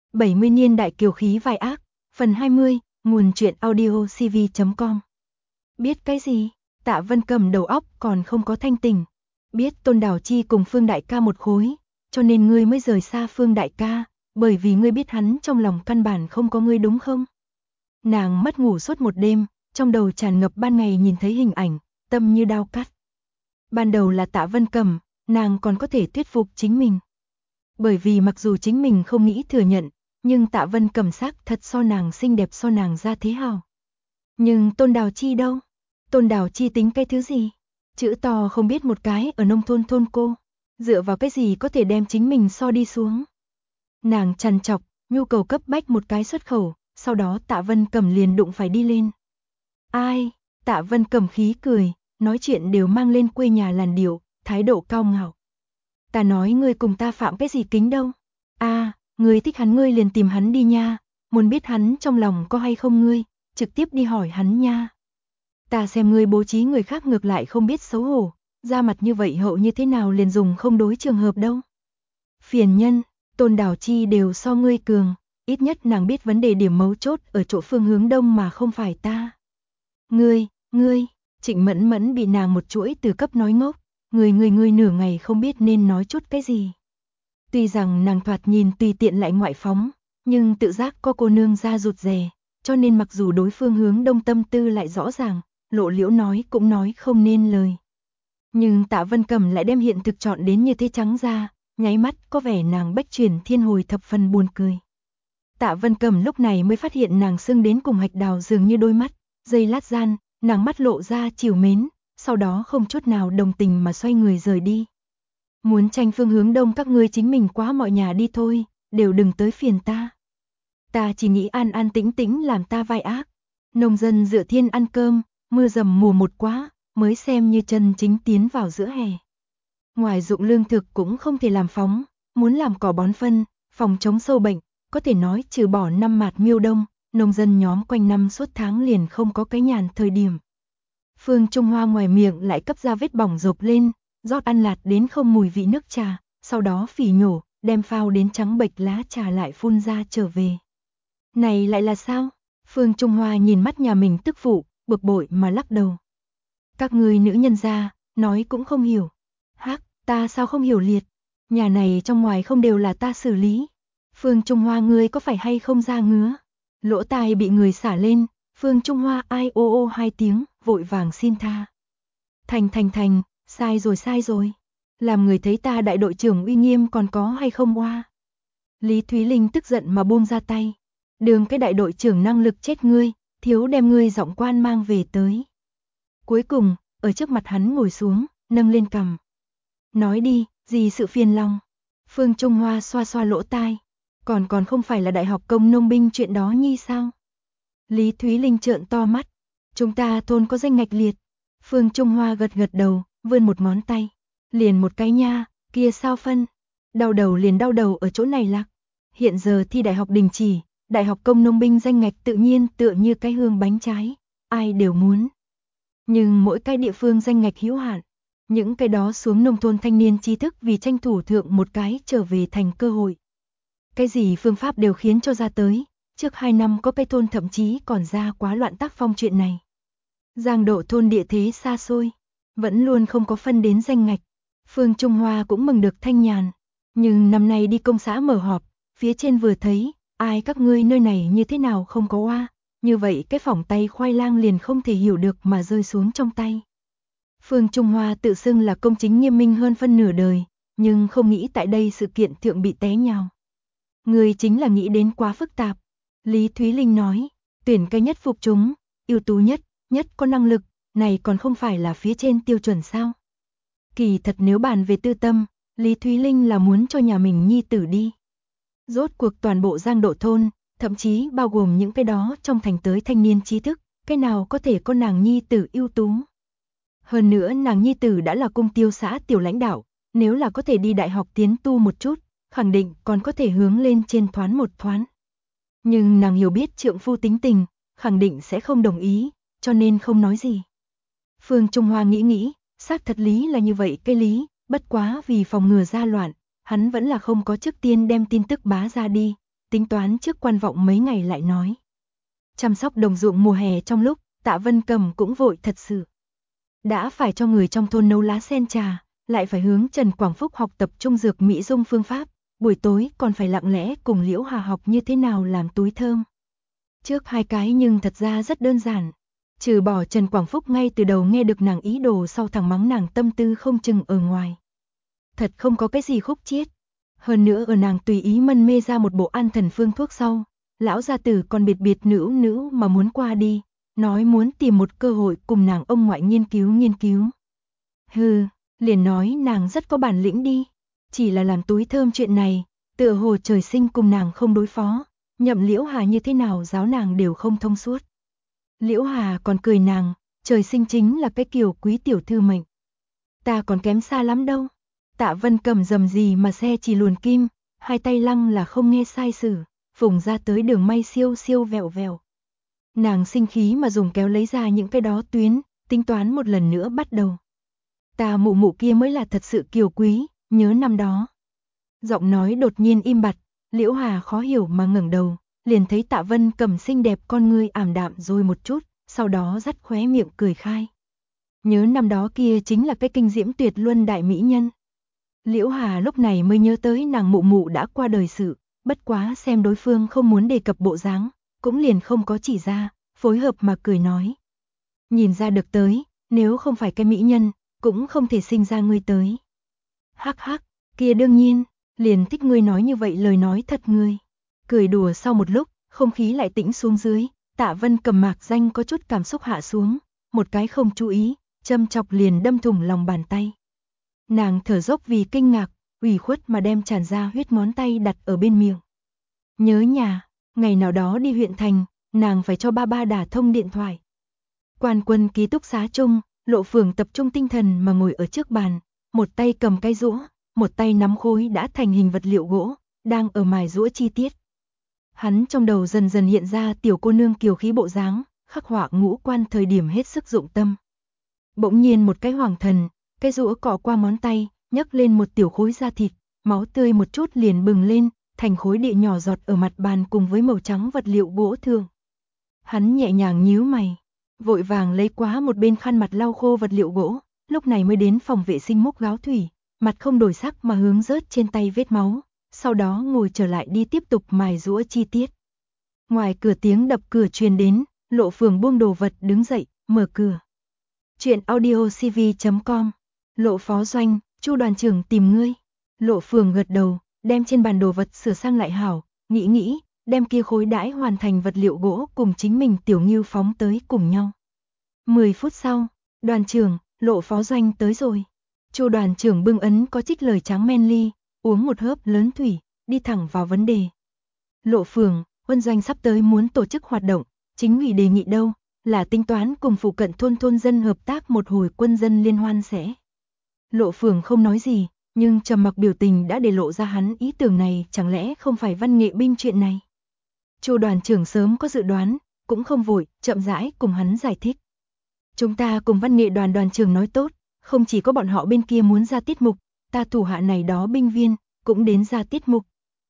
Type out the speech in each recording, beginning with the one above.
70 niên đại kiều khí vai ác, phần 20, nguồn truyện audio cv.com. Biết cái gì? Tạ Vân Cầm đầu óc còn không có thanh tỉnh. Biết Tôn Đào Chi cùng Phương đại ca một khối, cho nên ngươi mới rời xa Phương đại ca, bởi vì ngươi biết hắn trong lòng căn bản không có ngươi đúng không? Nàng mất ngủ suốt một đêm, trong đầu tràn ngập ban ngày nhìn thấy hình ảnh, tâm như đao cắt. Ban đầu là Tạ Vân Cầm, nàng còn có thể thuyết phục chính mình. Bởi vì mặc dù chính mình không nghĩ thừa nhận, nhưng Tạ Vân Cầm xác thật so nàng xinh đẹp, so nàng ra thế hào. Nhưng Tôn Đào Chi đâu? Tôn Đào Chi tính cái thứ gì? Chữ to không biết một cái ở nông thôn thôn cô, dựa vào cái gì có thể đem chính mình so đi xuống? Nàng trằn trọc, nhu cầu cấp bách một cái xuất khẩu, sau đó Tạ Vân Cầm liền đụng phải đi lên. Ai? Tạ Vân Cầm khí cười, nói chuyện đều mang lên quê nhà làn điệu, thái độ cao ngạo. Ta nói ngươi cùng ta phạm cái gì kính đâu? Ngươi thích hắn ngươi liền tìm hắn đi nha, muốn biết hắn trong lòng có hay không ngươi, trực tiếp đi hỏi hắn nha. Ta xem ngươi bố trí người khác ngược lại không biết xấu hổ, ra mặt như vậy hậu như thế nào liền dùng không đối trường hợp đâu. Phiền nhân, Tôn Đào Chi đều so ngươi cường, ít nhất nàng biết vấn đề điểm mấu chốt ở chỗ phương hướng đông mà không phải ta. Ngươi, Trịnh Mẫn Mẫn bị nàng một chuỗi từ cấp nói ngốc, ngươi nửa ngày không biết nên nói chút cái gì. Tuy rằng nàng thoạt nhìn tùy tiện lại ngoại phóng, nhưng tự giác có cô nương ra rụt rè, cho nên mặc dù đối phương hướng đông tâm tư lại rõ ràng, lộ liễu nói cũng nói không nên lời. Nhưng Tạ Vân Cầm lại đem hiện thực chọn đến như thế trắng ra, nháy mắt có vẻ nàng bách chuyển thiên hồi thập phần buồn cười. Tạ Vân Cầm lúc này mới phát hiện nàng sưng đến cùng hạch đào dường như đôi mắt, giây lát gian, nàng mắt lộ ra trìu mến, sau đó không chút nào đồng tình mà xoay người rời đi. Muốn tranh phương hướng đông các ngươi chính mình quá mọi nhà đi thôi, đều đừng tới phiền ta. Ta chỉ nghĩ an an tĩnh tĩnh làm ta vai ác. Nông dân dựa thiên ăn cơm, mưa dầm mùa một quá, mới xem như chân chính tiến vào giữa hè. Ngoài dụng lương thực cũng không thể làm phóng, muốn làm cỏ bón phân, phòng chống sâu bệnh, có thể nói trừ bỏ năm mạt miêu đông, nông dân nhóm quanh năm suốt tháng liền không có cái nhàn thời điểm. Phương Trung Hoa ngoài miệng lại cấp ra vết bỏng rộp lên, rót ăn lạt đến không mùi vị nước trà, sau đó phỉ nhổ, đem phao đến trắng bệch lá trà lại phun ra trở về. Này lại là sao? Phương Trung Hoa nhìn mắt nhà mình tức phụ, bực bội mà lắc đầu. Các ngươi nữ nhân gia, nói cũng không hiểu. Hắc, ta sao không hiểu liệt? Nhà này trong ngoài không đều là ta xử lý. Phương Trung Hoa ngươi có phải hay không ra ngứa? Lỗ tai bị người xả lên, Phương Trung Hoa ai ô ô hai tiếng, vội vàng xin tha. Thành, sai rồi. Làm người thấy ta đại đội trưởng uy nghiêm còn có hay không oa? Lý Thúy Linh tức giận mà buông ra tay. Đường cái đại đội trưởng năng lực chết ngươi, thiếu đem ngươi giọng quan mang về tới. Cuối cùng, ở trước mặt hắn ngồi xuống, nâng lên cằm. Nói đi, gì sự phiền lòng? Phương Trung Hoa xoa xoa lỗ tai. Còn không phải là đại học công nông binh chuyện đó nhi sao? Lý Thúy Linh trợn to mắt. Chúng ta thôn có danh ngạch liệt. Phương Trung Hoa gật đầu, vươn một ngón tay. Liền một cái nha, kia sao phân? Đau đầu liền đau đầu ở chỗ này lạc. Hiện giờ thi đại học đình chỉ, đại học công nông binh danh ngạch tự nhiên tựa như cái hương bánh trái, ai đều muốn. Nhưng mỗi cái địa phương danh ngạch hữu hạn, những cái đó xuống nông thôn thanh niên trí thức vì tranh thủ thượng một cái trở về thành cơ hội. Cái gì phương pháp đều khiến cho ra tới, trước 2 năm có cái thôn thậm chí còn ra quá loạn tác phong chuyện này. Giang Độ thôn địa thế xa xôi, vẫn luôn không có phân đến danh ngạch. Phương Trung Hoa cũng mừng được thanh nhàn, nhưng năm nay đi công xã mở họp, phía trên vừa thấy, ai các ngươi nơi này như thế nào không có oa, như vậy cái phỏng tay khoai lang liền không thể hiểu được mà rơi xuống trong tay. Phương Trung Hoa tự xưng là công chính nghiêm minh hơn phân nửa đời, nhưng không nghĩ tại đây sự kiện thượng bị té nhào. Người chính là nghĩ đến quá phức tạp. Lý Thúy Linh nói, tuyển cái nhất phục chúng, ưu tú nhất có năng lực, này còn không phải là phía trên tiêu chuẩn sao? Kỳ thật nếu bàn về tư tâm, Lý Thúy Linh là muốn cho nhà mình nhi tử đi. Rốt cuộc toàn bộ Giang Độ thôn, thậm chí bao gồm những cái đó trong thành tới thanh niên trí thức, cái nào có thể có nàng nhi tử ưu tú. Hơn nữa nàng nhi tử đã là cung tiêu xã tiểu lãnh đạo, nếu là có thể đi đại học tiến tu một chút, khẳng định còn có thể hướng lên trên thoán một thoán. Nhưng nàng hiểu biết trượng phu tính tình, khẳng định sẽ không đồng ý, cho nên không nói gì. Phương Trung Hoa nghĩ, xác thật lý là như vậy cái lý, bất quá vì phòng ngừa ra loạn, hắn vẫn là không có trước tiên đem tin tức bá ra đi, tính toán trước quan vọng mấy ngày lại nói. Chăm sóc đồng ruộng mùa hè trong lúc, Tạ Vân Cầm cũng vội thật sự. Đã phải cho người trong thôn nấu lá sen trà, lại phải hướng Trần Quảng Phúc học tập trung dược mỹ dung phương pháp, buổi tối còn phải lặng lẽ cùng Liễu Hà học như thế nào làm túi thơm. Trước hai cái nhưng thật ra rất đơn giản. Trừ bỏ Trần Quảng Phúc ngay từ đầu nghe được nàng ý đồ sau thẳng mắng nàng tâm tư không chừng ở ngoài. Thật không có cái gì khúc chiết. Hơn nữa ở nàng tùy ý mân mê ra một bộ an thần phương thuốc sau, lão gia tử còn biệt biệt nữ mà muốn qua đi, nói muốn tìm một cơ hội cùng nàng ông ngoại nghiên cứu. Hừ, liền nói nàng rất có bản lĩnh đi, chỉ là làm túi thơm chuyện này, tựa hồ trời sinh cùng nàng không đối phó, nhậm Liễu Hà như thế nào giáo nàng đều không thông suốt. Liễu Hà còn cười nàng, trời sinh chính là cái kiểu quý tiểu thư mệnh. Ta còn kém xa lắm đâu. Tạ Vân Cầm dầm gì mà xe chỉ luồn kim, hai tay lăng là không nghe sai sử, phùng ra tới đường may siêu vẹo vẹo. Nàng sinh khí mà dùng kéo lấy ra những cái đó tuyến, tính toán một lần nữa bắt đầu. Ta mụ mụ kia mới là thật sự kiều quý, nhớ năm đó. Giọng nói đột nhiên im bặt, Liễu Hà khó hiểu mà ngẩng đầu, liền thấy Tạ Vân Cầm xinh đẹp con ngươi ảm đạm rồi một chút, sau đó dắt khóe miệng cười khai. Nhớ năm đó kia chính là cái kinh diễm tuyệt luân đại mỹ nhân. Liễu Hà lúc này mới nhớ tới nàng mụ mụ đã qua đời sự, bất quá xem đối phương không muốn đề cập bộ dáng, cũng liền không có chỉ ra, phối hợp mà cười nói. Nhìn ra được tới, nếu không phải cái mỹ nhân, cũng không thể sinh ra ngươi tới. Hắc hắc, kia đương nhiên, liền thích ngươi nói như vậy lời nói thật ngươi. Cười đùa sau một lúc, không khí lại tĩnh xuống dưới, Tạ Vân Cầm mạc danh có chút cảm xúc hạ xuống, một cái không chú ý, châm chọc liền đâm thủng lòng bàn tay. Nàng thở dốc vì kinh ngạc, ủy khuất mà đem tràn ra huyết ngón tay đặt ở bên miệng. Nhớ nhà, ngày nào đó đi huyện thành, nàng phải cho ba đả thông điện thoại. Quan Quân ký túc xá chung, Lộ Phường tập trung tinh thần mà ngồi ở trước bàn, một tay cầm cái giũa, một tay nắm khối đã thành hình vật liệu gỗ, đang ở mài giũa chi tiết. Hắn trong đầu dần dần hiện ra tiểu cô nương kiều khí bộ dáng, khắc họa ngũ quan thời điểm hết sức dụng tâm. Bỗng nhiên một cái hoàng thần, cái giũa cọ qua ngón tay, nhấc lên một tiểu khối da thịt, máu tươi một chút liền bừng lên, thành khối địa nhỏ giọt ở mặt bàn cùng với màu trắng vật liệu gỗ thường. Hắn nhẹ nhàng nhíu mày, vội vàng lấy quá một bên khăn mặt lau khô vật liệu gỗ, lúc này mới đến phòng vệ sinh múc gáo thủy, mặt không đổi sắc mà hướng rớt trên tay vết máu, sau đó ngồi trở lại đi tiếp tục mài giũa chi tiết. Ngoài cửa tiếng đập cửa truyền đến, Lộ Phường buông đồ vật đứng dậy, mở cửa. Chuyện audiocv.com. Lộ phó doanh, Chu đoàn trưởng tìm ngươi. Lộ Phường gật đầu, đem trên bàn đồ vật sửa sang lại hảo, nghĩ, đem kia khối đãi hoàn thành vật liệu gỗ cùng chính mình tiểu ngưu phóng tới cùng nhau. 10 phút sau, đoàn trưởng, Lộ phó doanh tới rồi. Chu đoàn trưởng bưng ấn có trích lời trắng men ly, uống một hớp lớn thủy, đi thẳng vào vấn đề. Lộ Phường, quân doanh sắp tới muốn tổ chức hoạt động, chính ủy đề nghị đâu, là tính toán cùng phụ cận thôn dân hợp tác một hồi quân dân liên hoan sẽ. Lộ Phường không nói gì, nhưng trầm mặc biểu tình đã để lộ ra hắn ý tưởng này chẳng lẽ không phải văn nghệ binh chuyện này. Chu đoàn trưởng sớm có dự đoán, cũng không vội, chậm rãi cùng hắn giải thích. Chúng ta cùng văn nghệ đoàn trưởng nói tốt, không chỉ có bọn họ bên kia muốn ra tiết mục, ta thủ hạ này đó binh viên, cũng đến ra tiết mục.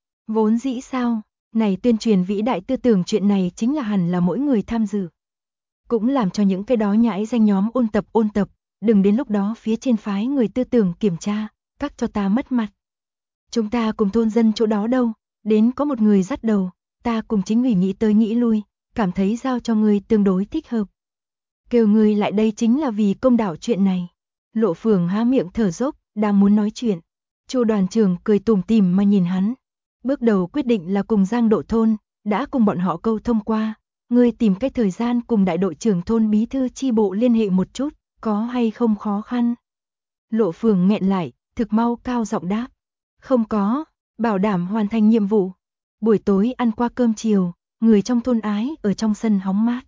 Vốn dĩ sao, này tuyên truyền vĩ đại tư tưởng chuyện này chính là hẳn là mỗi người tham dự. Cũng làm cho những cái đó nhãi danh nhóm ôn tập, đừng đến lúc đó phía trên phái người tư tưởng kiểm tra, các cho ta mất mặt. Chúng ta cùng thôn dân chỗ đó đâu, đến có một người dắt đầu, ta cùng chính ủy nghĩ tới nghĩ lui, cảm thấy giao cho người tương đối thích hợp. Kêu người lại đây chính là vì công đạo chuyện này. Lộ Phường há miệng thở dốc, đang muốn nói chuyện. Chu đoàn trưởng cười tủm tỉm mà nhìn hắn. Bước đầu quyết định là cùng Giang Độ thôn, đã cùng bọn họ câu thông qua. Ngươi tìm cách thời gian cùng đại đội trưởng thôn bí thư chi bộ liên hệ một chút, có hay không khó khăn. Lộ Phường nghẹn lại, thực mau cao giọng đáp. Không có, bảo đảm hoàn thành nhiệm vụ. Buổi tối ăn qua cơm chiều, người trong thôn ái ở trong sân hóng mát.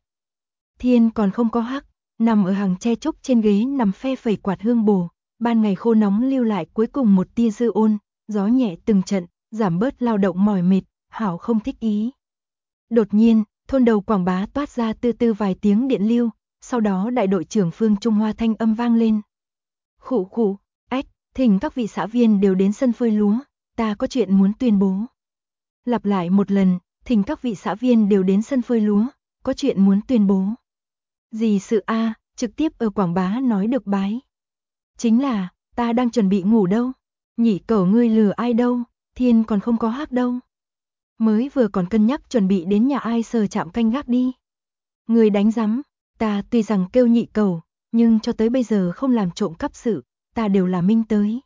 Thiên còn không có hắc, nằm ở hàng tre trúc trên ghế nằm phe phẩy quạt hương bồ, ban ngày khô nóng lưu lại cuối cùng một tia dư ôn, gió nhẹ từng trận, giảm bớt lao động mỏi mệt, hảo không thích ý. Đột nhiên, thôn đầu quảng bá toát ra tư vài tiếng điện lưu, sau đó đại đội trưởng Phương Trung Hoa thanh âm vang lên. Khụ, ách, thỉnh các vị xã viên đều đến sân phơi lúa, ta có chuyện muốn tuyên bố. lặp lại một lần, thỉnh các vị xã viên đều đến sân phơi lúa, có chuyện muốn tuyên bố. Gì sự a, trực tiếp ở quảng bá nói được bái. Chính là, ta đang chuẩn bị ngủ đâu. Nhị cẩu ngươi lừa ai đâu, thiên còn không có hát đâu. Mới vừa còn cân nhắc chuẩn bị đến nhà ai sờ chạm canh gác đi. Ngươi đánh rắm, ta tuy rằng kêu nhị cẩu, nhưng cho tới bây giờ không làm trộm cắp sự, ta đều là minh tới.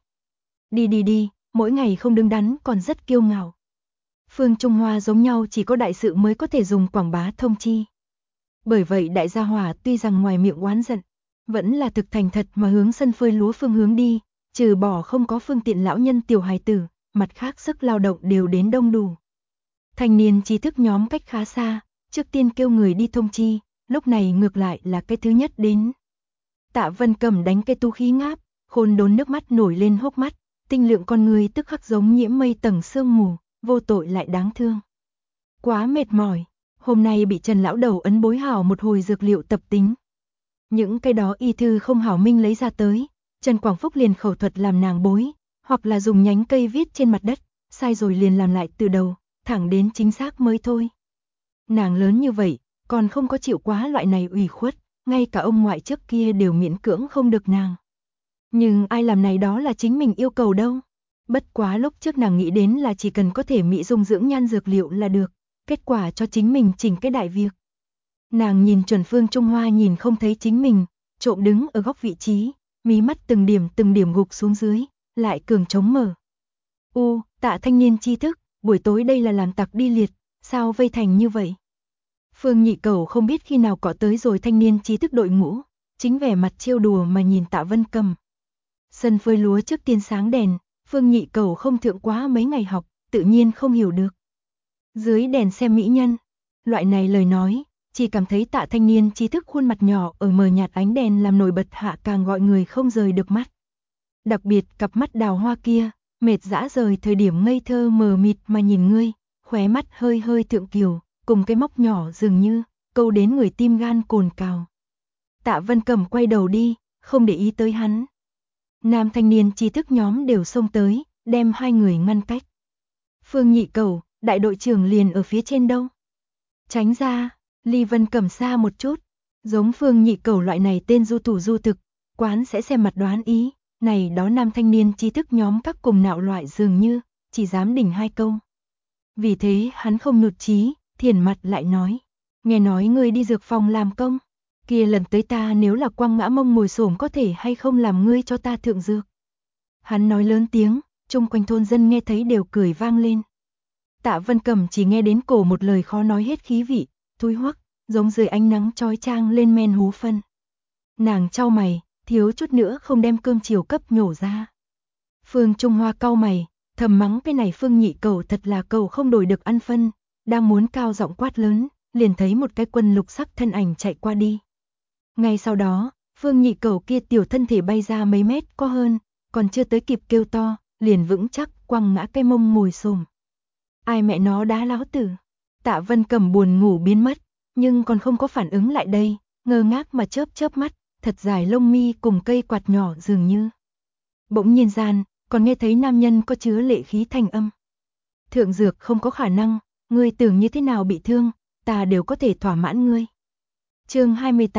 Đi, mỗi ngày không đứng đắn còn rất kiêu ngạo. Phương Trung Hoa giống nhau chỉ có đại sự mới có thể dùng quảng bá thông chi. Bởi vậy đại gia hỏa tuy rằng ngoài miệng oán giận, vẫn là thực thành thật mà hướng sân phơi lúa phương hướng đi, trừ bỏ không có phương tiện lão nhân tiểu hài tử, mặt khác sức lao động đều đến đông đủ. Thanh niên trí thức nhóm cách khá xa, trước tiên kêu người đi thông chi, lúc này ngược lại là cái thứ nhất đến. Tạ Vân Cầm đánh cây tu khí ngáp, khôn đốn nước mắt nổi lên hốc mắt, tinh lượng con người tức khắc giống nhiễm mây tầng sương mù, vô tội lại đáng thương. Quá mệt mỏi, hôm nay bị Trần lão đầu ấn bối hảo một hồi dược liệu tập tính. Những cái đó y thư không hảo minh lấy ra tới, Trần Quảng Phúc liền khẩu thuật làm nàng bối, hoặc là dùng nhánh cây viết trên mặt đất, sai rồi liền làm lại từ đầu, thẳng đến chính xác mới thôi. Nàng lớn như vậy, còn không có chịu quá loại này ủy khuất, ngay cả ông ngoại trước kia đều miễn cưỡng không được nàng. Nhưng ai làm này đó là chính mình yêu cầu đâu. Bất quá lúc trước nàng nghĩ đến là chỉ cần có thể mỹ dung dưỡng nhan dược liệu là được, kết quả cho chính mình chỉnh cái đại việc. Nàng nhìn chuẩn Phương Trung Hoa nhìn không thấy chính mình, trộm đứng ở góc vị trí, mí mắt từng điểm gục xuống dưới, lại cường chống mở. Tạ thanh niên tri thức, buổi tối đây là làm tặc đi liệt, sao vây thành như vậy? Phương Nhị Cẩu không biết khi nào cọ tới rồi thanh niên trí thức đội ngũ, chính vẻ mặt trêu đùa mà nhìn Tạ Vân Cầm. Sân phơi lúa trước tiên sáng đèn, Phương Nhị Cẩu không thượng quá mấy ngày học, tự nhiên không hiểu được. Dưới đèn xem mỹ nhân, loại này lời nói, chỉ cảm thấy Tạ thanh niên trí thức khuôn mặt nhỏ ở mờ nhạt ánh đèn làm nổi bật hạ càng gọi người không rời được mắt. Đặc biệt cặp mắt đào hoa kia, mệt dã rời thời điểm ngây thơ mờ mịt mà nhìn ngươi, khóe mắt hơi hơi thượng kiều, cùng cái móc nhỏ dường như, câu đến người tim gan cồn cào. Tạ Vân Cầm quay đầu đi, không để ý tới hắn. Nam thanh niên trí thức nhóm đều xông tới, đem hai người ngăn cách. Phương Nhị Cẩu, đại đội trưởng liền ở phía trên đâu. Tránh ra, Ly Vân Cầm xa một chút, giống Phương Nhị Cẩu loại này tên du thủ du thực, quán sẽ xem mặt đoán ý, này đó nam thanh niên trí thức nhóm các cùng nạo loại dường như, chỉ dám đỉnh hai câu. Vì thế hắn không nhụt chí, thiền mặt lại nói, nghe nói ngươi đi dược phòng làm công, kia lần tới ta nếu là quăng ngã mông ngồi xổm có thể hay không làm ngươi cho ta thượng dược. Hắn nói lớn tiếng, chung quanh thôn dân nghe thấy đều cười vang lên. Tạ Vân Cầm chỉ nghe đến cổ một lời khó nói hết khí vị, thui hoắc, giống dưới ánh nắng chói chang lên men hú phân. Nàng chau mày, thiếu chút nữa không đem cơm chiều cấp nhổ ra. Phương Trung Hoa cau mày, thầm mắng cái này Phương Nhị Cẩu thật là cẩu không đổi được ăn phân, đang muốn cao giọng quát lớn, liền thấy một cái quân lục sắc thân ảnh chạy qua đi. Ngay sau đó, Phương Nhị Cẩu kia tiểu thân thể bay ra mấy mét có hơn, còn chưa tới kịp kêu to, liền vững chắc quăng ngã cái mông ngồi xổm. Ai mẹ nó đá láo tử. Tạ Vân Cầm buồn ngủ biến mất, nhưng còn không có phản ứng lại đây, ngơ ngác mà chớp mắt, thật dài lông mi cùng cây quạt nhỏ dường như. Bỗng nhiên gian, còn nghe thấy nam nhân có chứa lệ khí thanh âm. Thượng dược không có khả năng, ngươi tưởng như thế nào bị thương, ta đều có thể thỏa mãn ngươi. Chương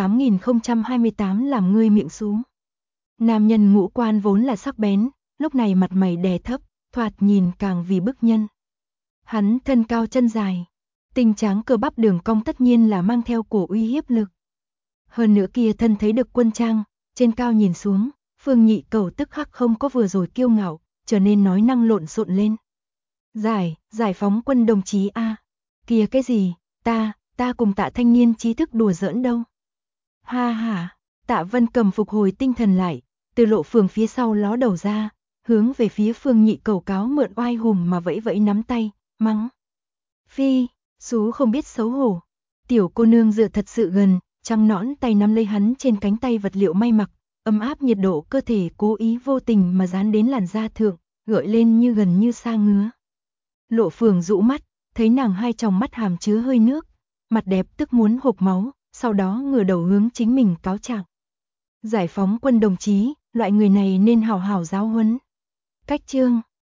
28028 làm ngươi miệng xuống. Nam nhân ngũ quan vốn là sắc bén, lúc này mặt mày đè thấp, thoạt nhìn càng vì bức nhân. Hắn thân cao chân dài, tinh tráng cơ bắp đường cong tất nhiên là mang theo cổ uy hiếp lực. Hơn nữa kia thân thấy được quân trang, trên cao nhìn xuống, Phương Nhị Cẩu tức khắc không có vừa rồi kiêu ngạo, trở nên nói năng lộn xộn lên. Giải phóng quân đồng chí a. Kìa cái gì, ta cùng Tạ thanh niên trí thức đùa giỡn đâu. Ha ha, Tạ Vân Cầm phục hồi tinh thần lại, từ lộ phường phía sau ló đầu ra, hướng về phía Phương Nhị Cẩu cáo mượn oai hùng mà vẫy vẫy nắm tay, mắng. Phi, xú không biết xấu hổ. Tiểu cô nương dựa thật sự gần, trắng nõn tay nắm lấy hắn trên cánh tay vật liệu may mặc, ấm áp nhiệt độ cơ thể cố ý vô tình mà dán đến làn da thượng, gợi lên như gần như xa ngứa. Lộ Phường rũ mắt, thấy nàng hai tròng mắt hàm chứa hơi nước, mặt đẹp tức muốn hộc máu, sau đó ngửa đầu hướng chính mình cáo trạng. Giải phóng quân đồng chí, loại người này nên hào hào giáo huấn. Cách chương